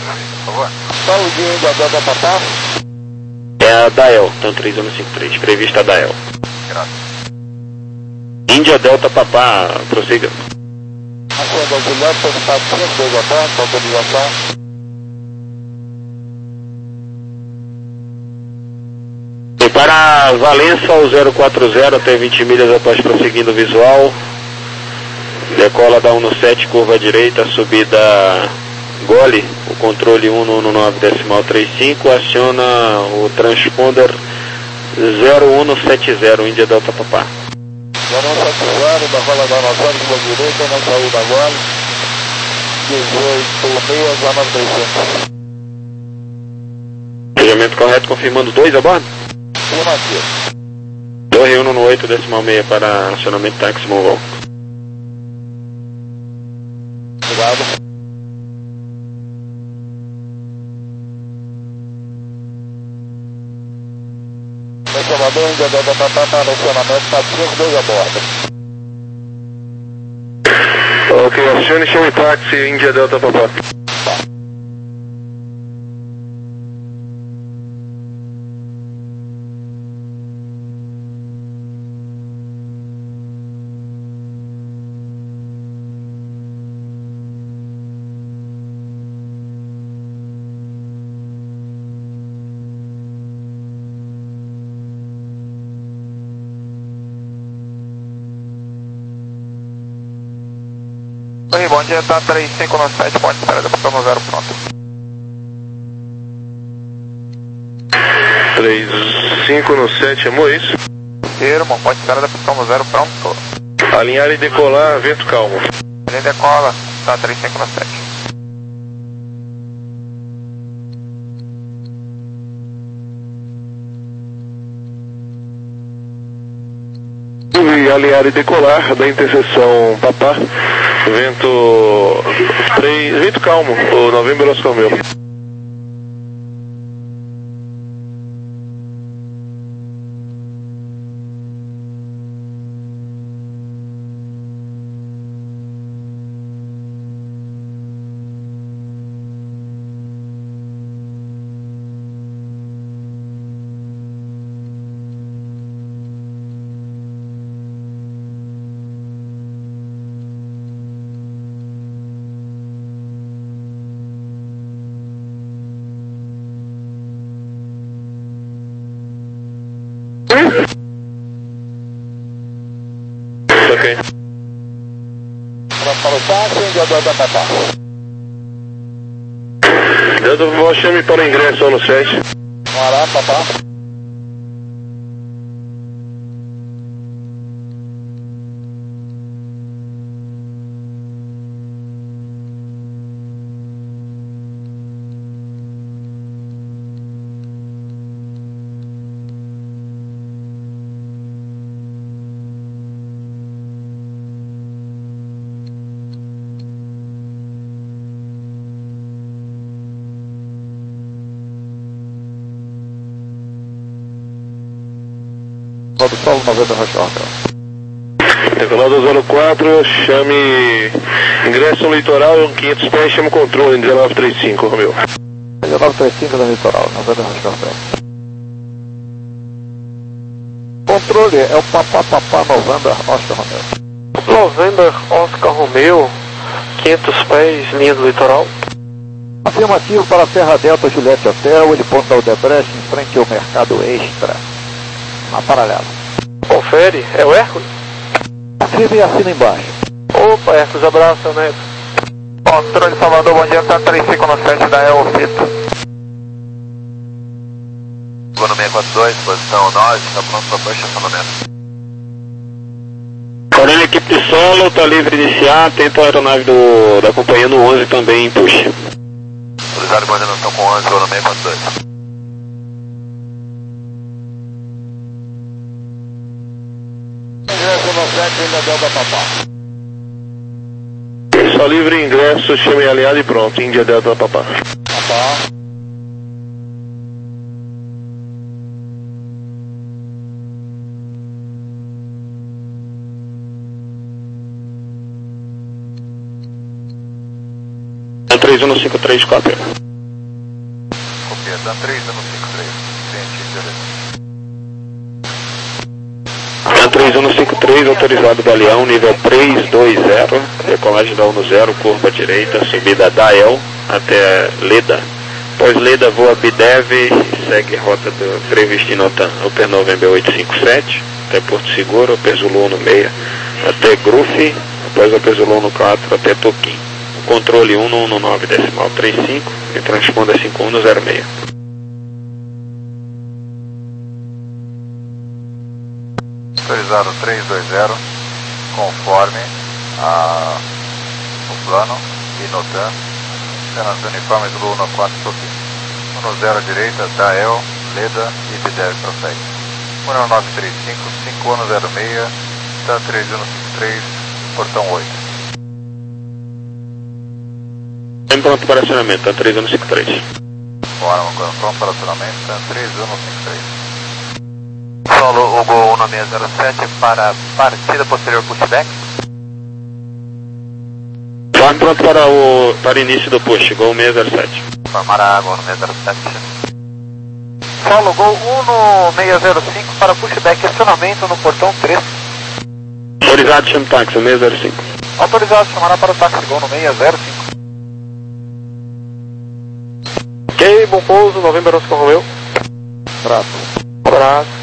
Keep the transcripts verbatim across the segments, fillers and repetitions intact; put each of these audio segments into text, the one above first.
por favor. Saúde, Índia Delta Papá. É a Dael, então três um cinco três, prevista a Dael. Graças. Índia Delta Papá, prossiga. Acenda o Juliette, está cinco dois a bordo, autorização. E para Valença, o zero quatro zero até vinte milhas após prosseguindo visual. Decola da um sete, curva à direita, subida Gole, o controle um no nove decimal trinta e cinco, aciona o transponder zero um sete zero, Índia Delta Papá. zero um sete zero, da rola da Amazonas, curva à direita, na saída Gole, dezoito seis, nove três cinco. Ligamento correto, confirmando dois a bordo? Afirmativo. Torre um no oito decimal seis para acionamento táxi Mongol. Obrigado. Salvador, Índia Delta Papá, para acionamento, está cinco dois a bordo. Ok, acione e chame táxi, Índia Delta Papá. Oi, bom dia, tá três cinco nove sete, pode esperar, depois no zero pronto. três cinco no sete, amor, isso? Irmão, pode esperar, depois no zero pronto. Alinhar e decolar, vento calmo. Ele decola, tá três cinco nove sete. E alinhar e decolar da interseção Papá, vento três, vento calmo, o Novembro Oscar Romeo. Ok. Para o táxi, Índia Delta Papá. Delta Papá, chame para o ingresso no sete. Mará, Papá. Rodo solo noventa Rocha Hotel. Decolado zero quatro, chame ingresso no litoral, quinhentos pés, chame controle, dezenove trinta e cinco, Romeu. dezenove trinta e cinco no litoral, noventa Rocha Hotel. Controle é o Papá Papá November Oscar Romeo. November Oscar Romeo, quinhentos pés, linha do litoral. Afirmativo para a Serra Delta Juliette Hotel, ele ponta o Debrecht em frente ao Mercado Extra. Na paralela. Confere, é o Hércules? Afirma e assina embaixo. Opa, Hércules, abraço, seu Neto. Controle Salvador, bom dia, tá três cinco nove sete da Elfito. Vou no seis quatro dois, posição nove, tá pronto para baixo estacionamento. Corona, equipe de solo, tá livre de iniciar, tenta a aeronave do, da companhia no onze também, puxa. Autorizado de coordenação com onze, vou no seis quatro dois. Ingresso no sete, Índia Delta Papá. Só livre ingresso, chame aliado e pronto, Índia Delta Papá. Papá. três um cinco três, cópia. TAM três um cinco três, cliente Violeta. TAM três um cinco três, autorizado Galeão, nível três dois zero, decolagem da um zero, curva direita, subida da El até Leda. Após Leda, voa Bidev e segue rota do prevista em Upper November oito cinco sete, até Porto Seguro, Upper Zulu no meio, até Grufe, após Upper Zulu no quatro, até Toquim. Controle um um nove decimal trinta e cinco e transponda cinco um zero seis. Autorizado três dois zero, conforme a, o plano e no TAM, cenas uniformes do um quatro Toquim. um zero à direita, Dael, Leda e Bidev prossegue. um nove três cinco, cinco um zero seis, TAM três um cinco três, portão oito. Em pronto para acionamento, TAM três um cinco três. Forma, pronto para acionamento, TAM três um cinco três. Solo Hugo um seis zero sete para partida posterior pushback. Forme pronto para o para início do push, Gol seis zero sete. Formar a água no seis zero sete. Solo Gol um seis zero cinco para pushback, acionamento no portão três. Autorizado, chame táxi, seis zero cinco. Autorizado, chamará para o táxi Gol no seis zero cinco. Ok, bom pouso, November Oscar Romeo. Prato. Prato.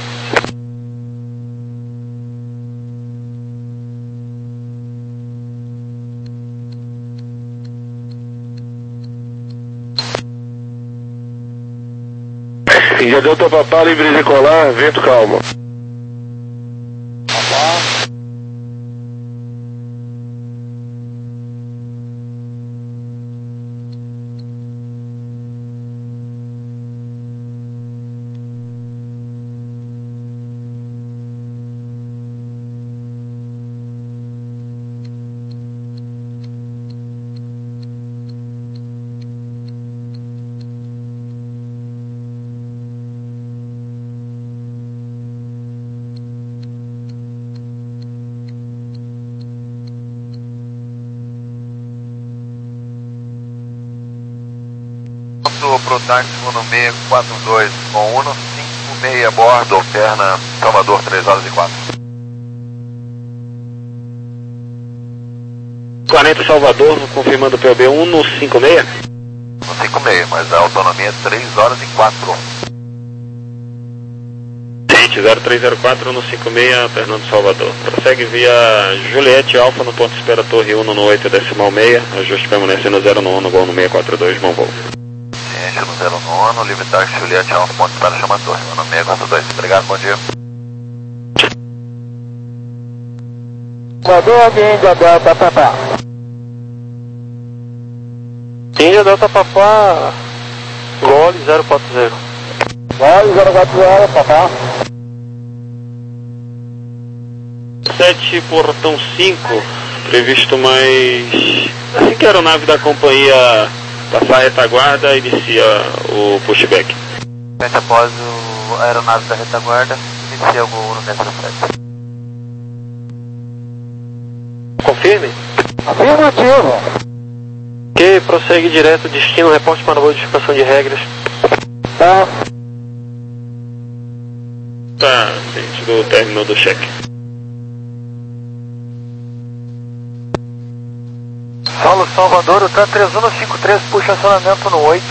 Já deu teu papá, livre de colar, vento calmo. Pro táxi no seis quatro dois com um cinco seis a bordo, alterna Salvador três horas e quatro. quarenta Salvador, confirmando o P O B um no cinco seis. No cinco seis, mas a autonomia é três horas e quatro. Gente, zero três zero quatro no cinco seis, Fernando Salvador. Prossegue via Juliette Alfa no ponto espera Torre um no oito decimal seis, ajuste permanecendo zero no um no Gol no seis quatro dois, bom voo. Ciência no zero no um, livre táxi Juliette Alfa, ponto espera chama Torre, no seis quatro dois. Obrigado, bom dia. Salvador, Índia Delta Papá. Índia Delta Papá, Gole zero quatro zero. Gole zero quatro zero, Papá. sete, portão cinco, previsto mais... Assim que a aeronave da companhia passar a retaguarda, inicia o pushback. Após o a aeronave da retaguarda, inicia o Gol no seis zero sete. Confirme. Afirmativo. Ok, prossegue direto, destino, reporte para modificação de regras. Tá. Tá, gente, do término do cheque. Solo Salvador, o TAM três um cinco três, puxa acionamento no oito.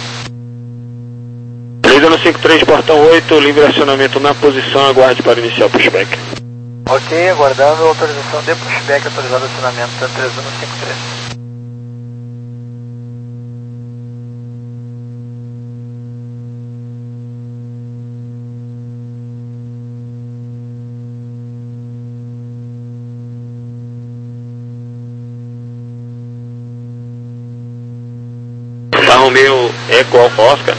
três um cinco três, portão oito, livre acionamento na posição, aguarde para iniciar o pushback. Ok, aguardando a autorização de pushback, autorizado o acionamento TAM três um cinco três. Tá Romeo Eco Alfa Oscar.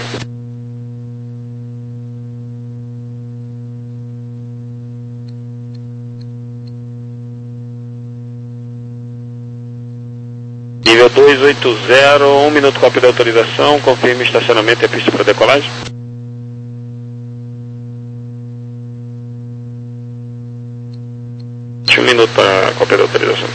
Nível dois oito zero, um minuto cópia da autorização, confirme estacionamento e pista para decolagem. Um minuto para cópia da autorização.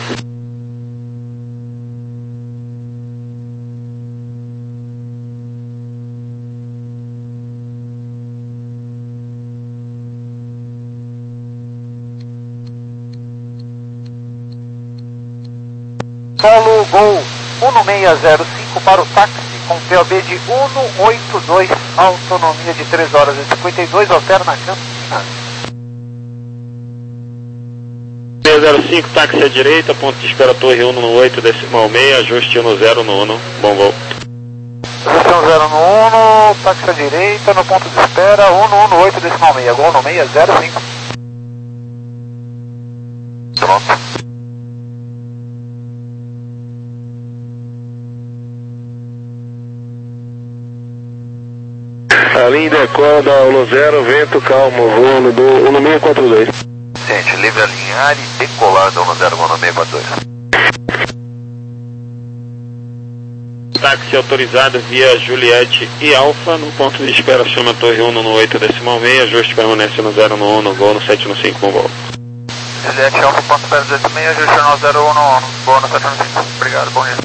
Polo Gol um seis zero cinco para o táxi, com P O B de um oito dois, autonomia de três horas e cinquenta e dois, alterna Campinas. seis zero cinco, táxi à direita, ponto de espera Torre um no oito, decimal seis, ajuste no zero no um, bom voo. Posição zero no um, táxi à direita, no ponto de espera, um no um no oito, decimal seis, gol no seis zero cinco. Pronto. A linha decola da um zero, vento calmo, voo no um seis quatro dois. Gente, livre alinhar e decolar da um zero, voo no seis quatro dois. Táxi autorizado via Juliette e Alfa, no ponto de espera chama Torre um no oito, decimal seis, ajuste permanece no zero no um, no gol no sete no cinco, bom voo. Juliette Alfa, ponto zero dois seis, ajuste no zero um no um, gol no sete no cinco. Obrigado, bom dia.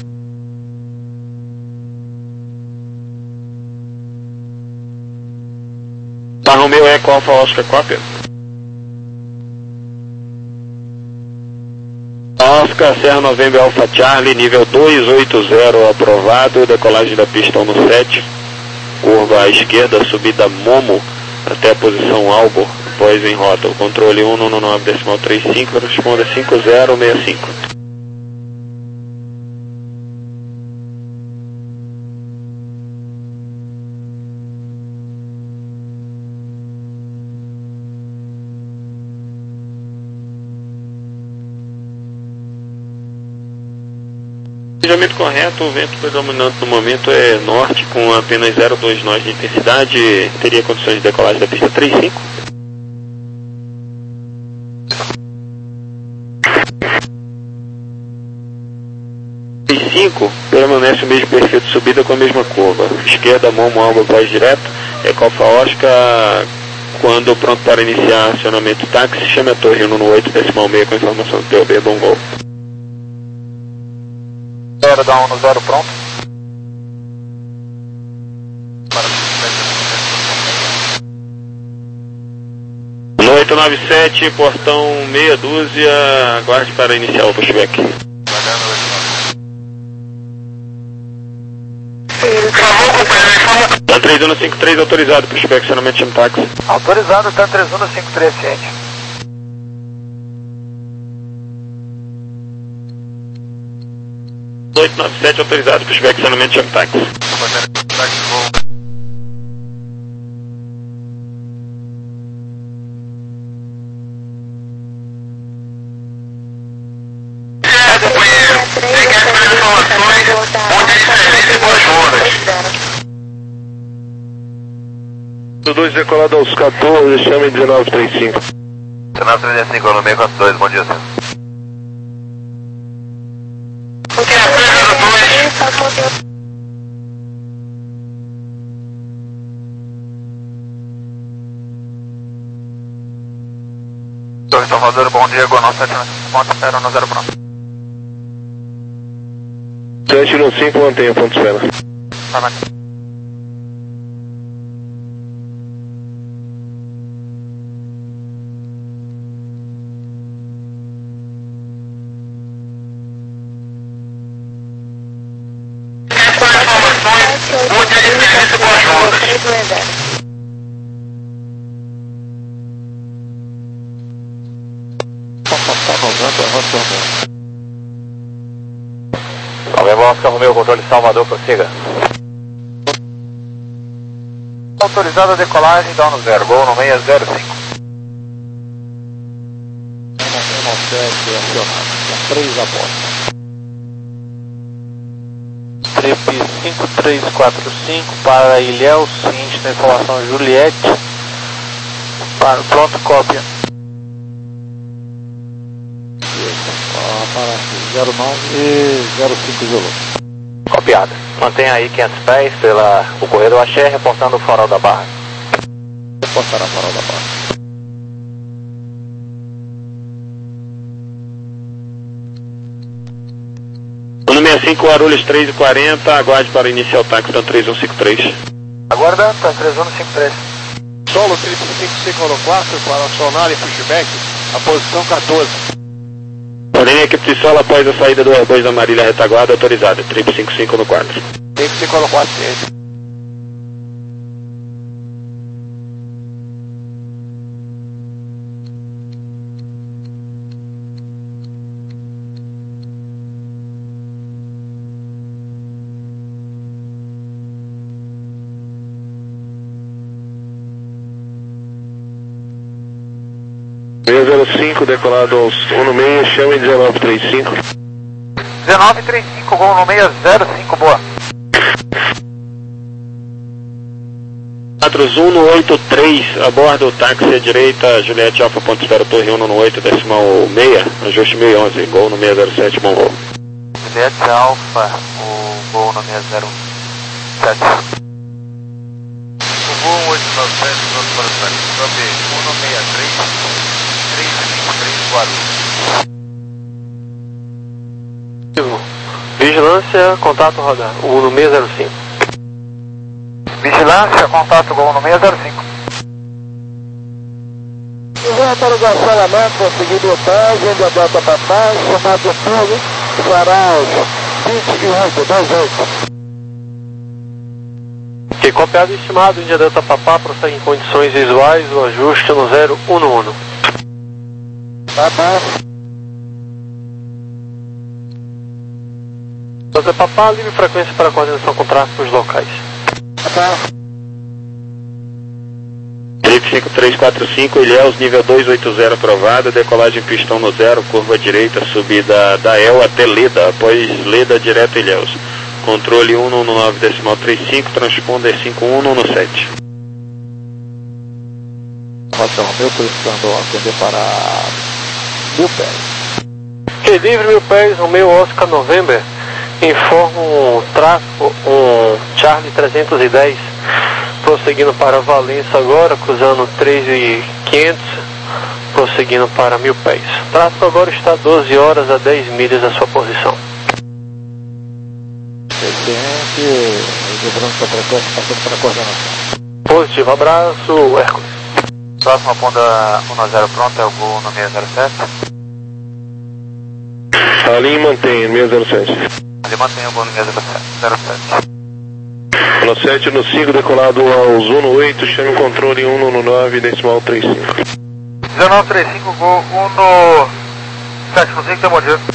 Tá no meu Eco Alfa Oscar cópia. Oscar, Serra Novembro Alfa Charlie, nível dois oito zero aprovado, decolagem da pista um no sete, curva à esquerda, subida Momo até a posição Albo, após em rota, o controle um no nove decimal trinta e cinco, responda cinco zero seis cinco. Planejamento correto, o vento predominante no momento é norte, com apenas zero vírgula dois nós de intensidade, teria condições de decolagem da pista trinta e cinco. trinta e cinco, permanece o mesmo perfil de subida com a mesma curva, esquerda, Momo, Alba, voz direto, Ecofa Oscar, quando pronto para iniciar acionamento táxi, chame a torre um no oito, decimal seis com informação do P O B, bom gol. zero da um no zero, pronto. No oito nove sete, portão meia dúzia, aguarde para iniciar o pushback. Tá três um cinco três autorizado, pushback, acionamento chama táxi. Autorizado, tá três um cinco três, ciente. oito nove sete autorizado, pushback, acionamento chama táxi. dois decolado aos quatorze, chame dezenove trinta e cinco. dezenove trinta e cinco no seis quatro dois, bom dia, senhor. Torre Salvador, bom dia, Gonal sete no cinco, ponto espera no zero pronto. sete no cinco, mantenha ponto espera. Tá na... Novembro Oscar Romeo, controle Salvador, prossiga. Autorizada a decolagem, down no zero, gol no seis zero cinco. três a bordo. Trip cinco três quatro cinco para Ilhéus, seguinte na informação Juliette, para, pronto, cópia. Para zero nove zero cinco Zulu. Copiado. Mantenha aí quinhentos pés pela o corredor Axé, reportando o farol da Barra. Reportará o farol da Barra. No sessenta e cinco, Guarulhos três e quarenta, aguarde para iniciar o táxi da três um cinco três. Aguarda, tá três um cinco três. Solo trinta e cinco, quatro para acionar e pushback, a posição quatorze. Além equipe de solo após a saída do Airbus da Marília retaguarda autorizada, trip cinco cinco no quadro. Trip cinco no quadro, ciência. seis zero cinco, decolado aos um no meio, chame dezenove trinta e cinco. dezenove trinta e cinco, gol no meio, zero cinco, boa. quatro um no oito três, a bordo, táxi à direita, Juliette Alfa, ponto zero, torre um no oito, decimal meia, ajuste mil e onze, gol no seis zero sete, bom voo. Juliette Alfa, o gol no seis zero sete. O voo oito nove sete, pronto para o táxi, sobe um no seis três, três cinco três quatro. Vigilância, contato rodar, um no seis zero cinco. Vigilância, contato gol no seis zero cinco. Para o garçamento, conseguindo hotel, onde a bota para trás, chamado fogo, farás vinte e oito, dois oito. Que copiado e estimado, Índia Delta Papá, prossegue em condições visuais, o ajuste no zero um no um. Tá bom. Delta Papá, livre frequência para coordenação com tráfegos locais. Tá. Trip cinco três quatro cinco, Ilhéus, nível dois oito zero aprovado, decolagem pistão no zero, curva direita, subida da El até Leda, após Leda direto Ilhéus. Controle um no nove decimal trinta e cinco, transponder cinco um no sete. Roção, meu precisando atender para mil pés. Que livre mil pés, Romeo Oscar November, informa um tráfego, um Charlie trezentos e dez, prosseguindo para Valença agora, cruzando três mil e quinhentos, prosseguindo para mil pés. O tráfego agora está doze horas a dez milhas da sua posição. Excelente, lembrando que a frequência passando para a coordenação. Positivo, abraço, Hércules. Próxima ponta um zero pronta é o gol no seis zero sete. Ali mantém, seis zero sete. Ali mantém o gol no seis zero sete. No sete no cinco, decolado aos um no oito, chame o controle um no nove, decimal trinta e cinco. dezenove trinta e cinco, gol um no sete no cinco, tem bom dia.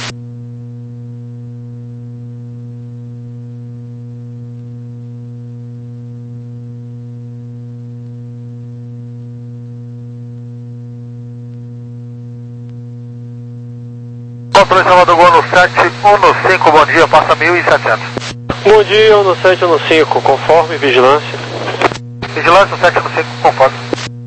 Controle Salvador, gol no sete, um no cinco, bom dia, passa mil e setecentos. Bom dia, um no sete, um no cinco, conforme vigilância. Vigilância, sete no cinco, conforme.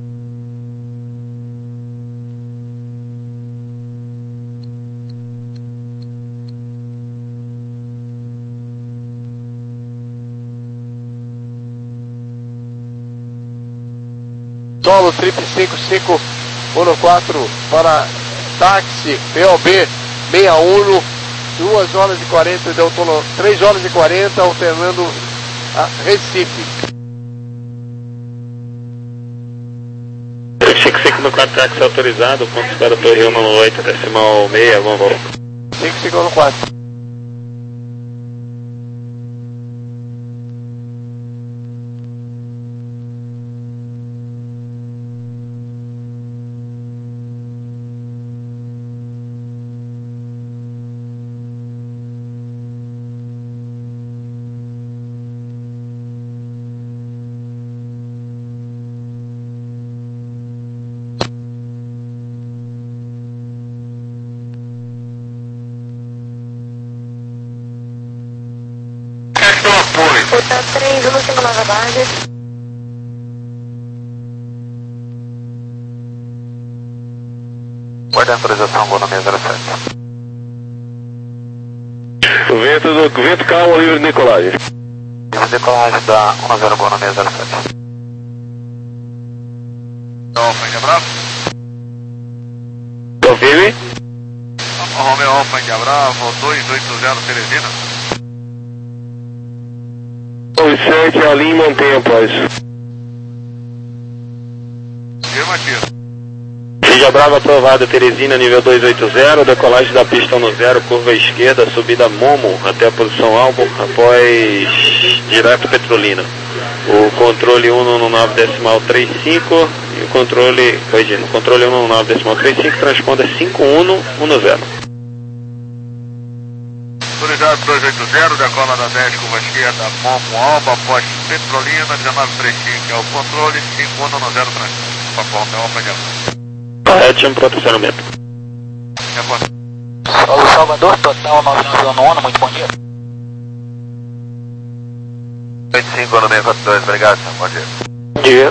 Solo trip cinco cinco um no quatro para táxi P O B seis um, duas horas e quarenta, deu três horas e quarenta, alternando a Recife. cinco cinco no quatro, táxi autorizado, ponto para torre um no oito, decimal meia, bom voo. cinco cinco no quatro. Hotel três, um cinco nove base. Guarda a autorização, gol no seis zero sete. O vento, do, vento calmo, livre de decolagem. Livre decolagem da um zero, gol no seis zero sete. Alfa India Bravo. Confirme. Romeo Alfa India Bravo, dois oito zero Teresina. Os sete ali mantém após. Afirmativo. Lígia Brava aprovada, Teresina, nível duzentos e oitenta, decolagem da pista no zero, curva esquerda, subida Momo até a posição alvo, após direto Petrolina. O controle cento e nove decimal trinta e cinco e o controle, corrigindo, o controle cento e nove decimal trinta e cinco transponda cinco um um zero. Autorizado dois oito zero, decola da dez, curva esquerda, Momo Alba, após Petrolina, dezenove trinta e cinco, é o controle, cinco um um zero transponda. Papo, é uma opinião. Correto, chama para estacionamento. Solo Salvador, total nove nove um um, muito bom dia. oito cinco no seis quatro dois, obrigado, senhor. Bom dia. Bom dia.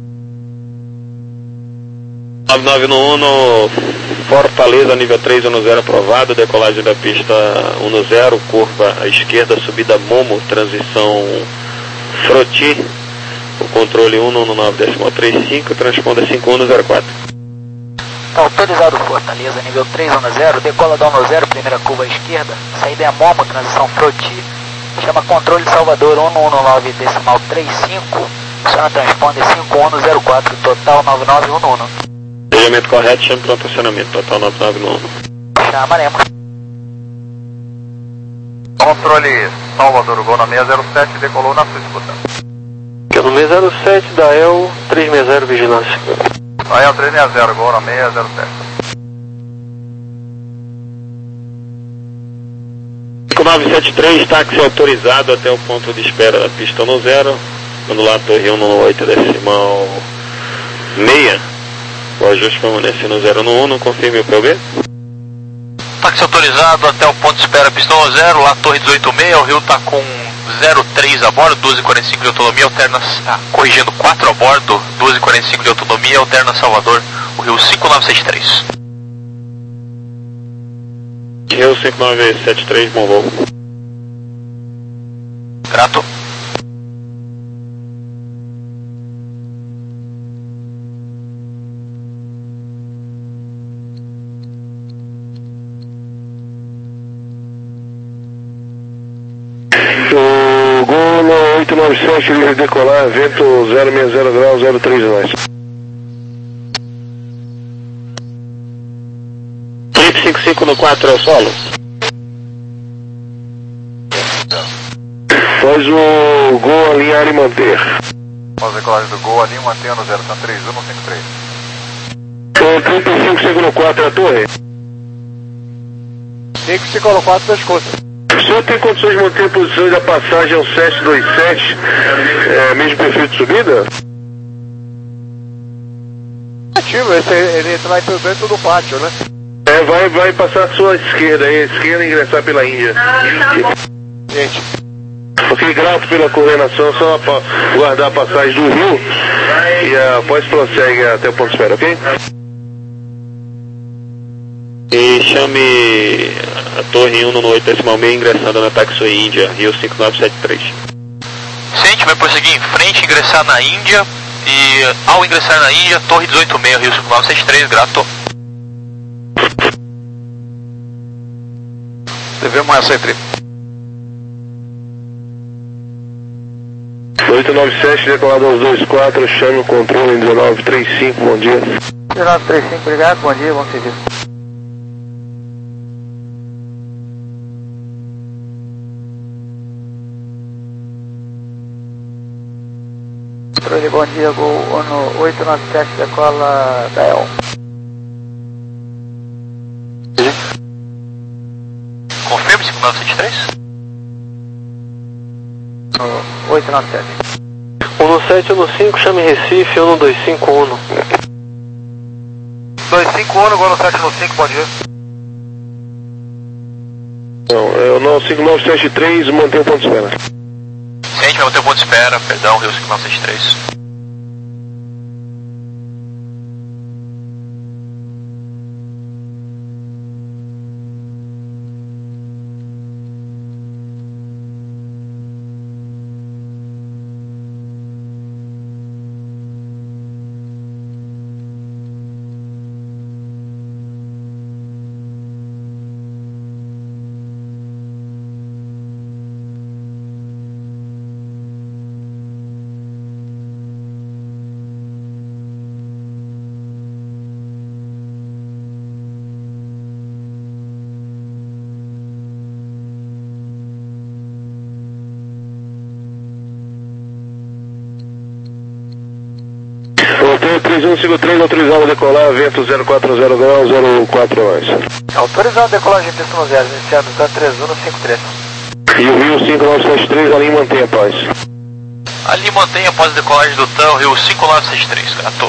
nove nove um um no Fortaleza, nível três um zero aprovado, decolagem da pista um zero, curva à esquerda, subida Momo, transição Froti, o controle cento e nove decimal trinta e cinco, transponda cinco um zero quatro. Autorizado Fortaleza, nível três um zero, decola da um zero, primeira curva à esquerda, saída é Momo, transição Froti, chama controle Salvador cento e nove decimal trinta e cinco, chama transponder cinco um zero quatro, total nove nove um um. Regimento correto, chama para estacionamento, total nove nove um um. Chamaremos. Controle Salvador, gol na seis zero sete, decolou na sua escuta. Que é no seis zero sete da E L trezentos e sessenta Vigilância. Aí é o trezentos e sessenta, gol na seis zero sete. cinco nove sete três, táxi autorizado até o ponto de espera da pista no zero, quando lá a torre cento e oito decimal seis, o ajuste permanece no zero no um, confirme o P O B. Táxi autorizado até o ponto de espera, pista no zero, lá torre dezoito seis, o Rio está com zero três a bordo, duas e quarenta e cinco de autonomia, alterna, ah, corrigindo quatro a bordo, duas e quarenta e cinco de autonomia, alterna Salvador, o Rio cinco nove sete três. Rio cinco nove sete três, bom voo. Grato. O Gol no oito nove sete, livre de decolar, vento zero seis zero grau, zero três nós. três cinco cinco no quatro é o solo. Faz o Gol alinhar e manter. Faz a decolagem do gol ali, mantendo zero, são três um cinco três. O trinta e cinco cinco no quatro é a torre. cinco cinco no quatro das contas. O senhor tem condições de manter a posição da passagem ao sete dois sete, é, mesmo perfil de subida? Ativo, esse, ele entra lá dentro do pátio, né? É, vai, vai passar a sua esquerda, aí, a esquerda e ingressar pela Índia. Gente, Ok, grato pela coordenação, só para guardar a passagem do Rio e após prossegue até o ponto de espera, ok? E chame a torre cento e oito decimal seis ingressando na Taxi Índia, Rio cinco nove sete três. Ciente, vai prosseguir em frente, ingressar na Índia, e ao ingressar na Índia, torre dezoito seis, Rio cinco nove sete três, grato. Devemos essa entre. oito nove sete, decolado aos dois quatro, chame o controle em dezenove trinta e cinco, bom dia. dezenove trinta e cinco, obrigado, bom dia, bom serviço. Controle, bom dia, Gol no oito nove sete, decola da E L. Confirme, cinco nove sete três? No oito nove sete. um no sete, um no cinco, chame Recife, um no dois cinco um. dois cinco um, gol no sete no cinco, bom dia. Não, é o nosso cinco nove sete três, mantém o ponto de espera. Ciente, vai manter o ponto de espera, perdão, Rio cinco nove sete três. três um cinco três, autorizado a decolar, vento zero quatro zero graus, zero quatro nós. Autorizado a decolagem pista no zero, iniciado da três um cinco três. E o Rio cinco nove sete três, ali mantém a paz. Ali mantém após a decolagem do T A M, Rio cinco nove sete três, gato.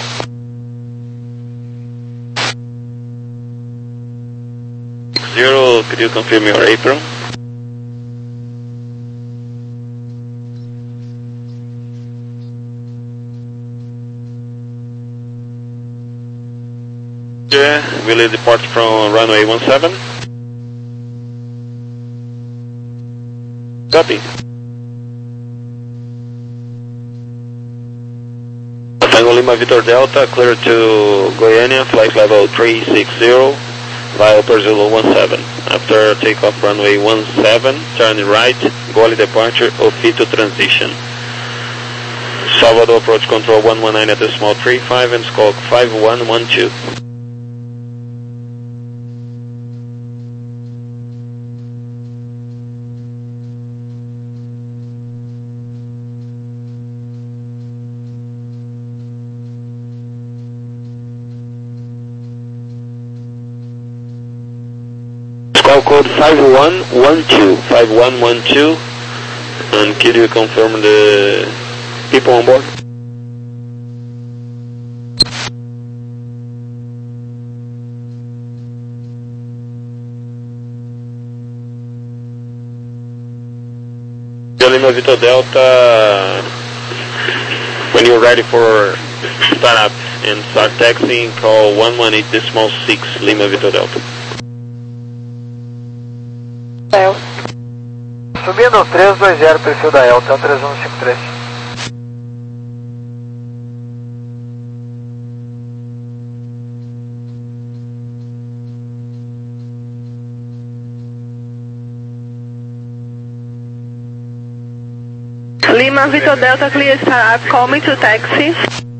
Zero, could you confirm your apron? Yeah, will depart from runway one seven. Copy. Tango Lima Victor Delta, clear to Goiânia, flight level three six zero, via Upper Zulu one seven. After takeoff runway one seven, turn right, Goli departure, Ofito transition. Salvador approach control one one nine at decimal three five and squawk five one one two. Squawk code five one one two, five one one two, and could you confirm the people on board? Lima Victor Delta, when you're ready for startup and start taxiing, call one one eight decimal six Lima Victor Delta. Subindo três dois zero, perfil da Elta, três um cinco três. Lima Victor Delta, clear startup, call me to taxi.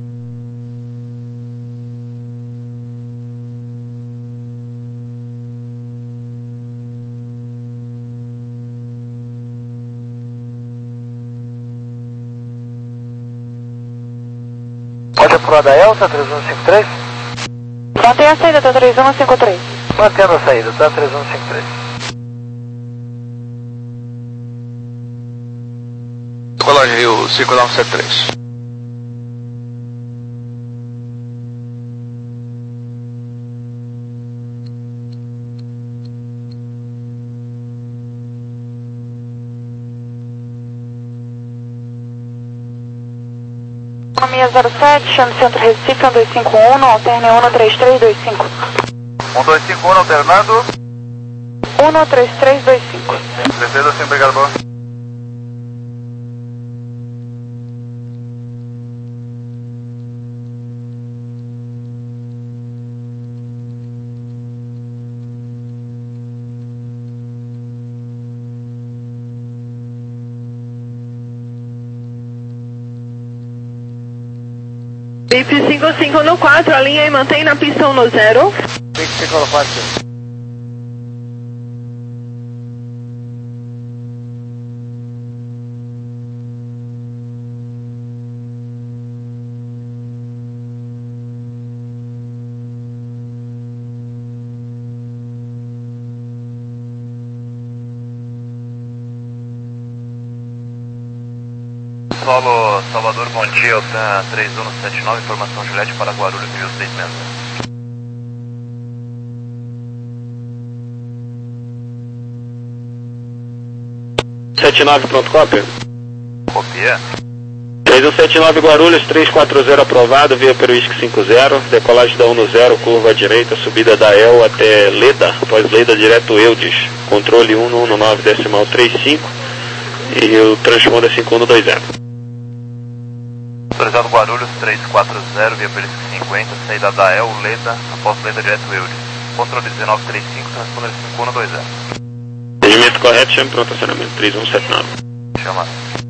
Pode apurar da Elta, três um cinco três? Mantém a saída, tá três um cinco três. Mantendo a saída, tá três um cinco três. Decolagem Rio cinco nove sete três. seis zero sete, chame Centro Recife, um dois cinco um, alterne um três três dois cinco. um dois cinco um alternando. um três três dois cinco. três três dois cinco, obrigado, boa. V I P cinco cinco no quatro, alinha e mantém na pista um no zero. cinco cinco no quatro. Solo Salvador, bom dia, eu tenho três um sete nove, informação Juliette para Guarulhos, mil seiscentos e sessenta. sete nove, pronto, cópia? Copia. três um sete nove Guarulhos, três quatro zero aprovado, via Peruísque cinco zero, decolagem da um no zero, curva à direita, subida da E L até Leda, após Leda direto Eudes, controle um um nove decimal três cinco e o transponder cinco um dois zero. Autorizado Guarulhos três quatro zero, via Peruísque cinquenta, saída da E L, Leda, após Leda direto Eudes, controle dezenove três cinco, transponder cinco um dois zero. Regimento correto, chame pronto acionamento três um sete nove. Chama.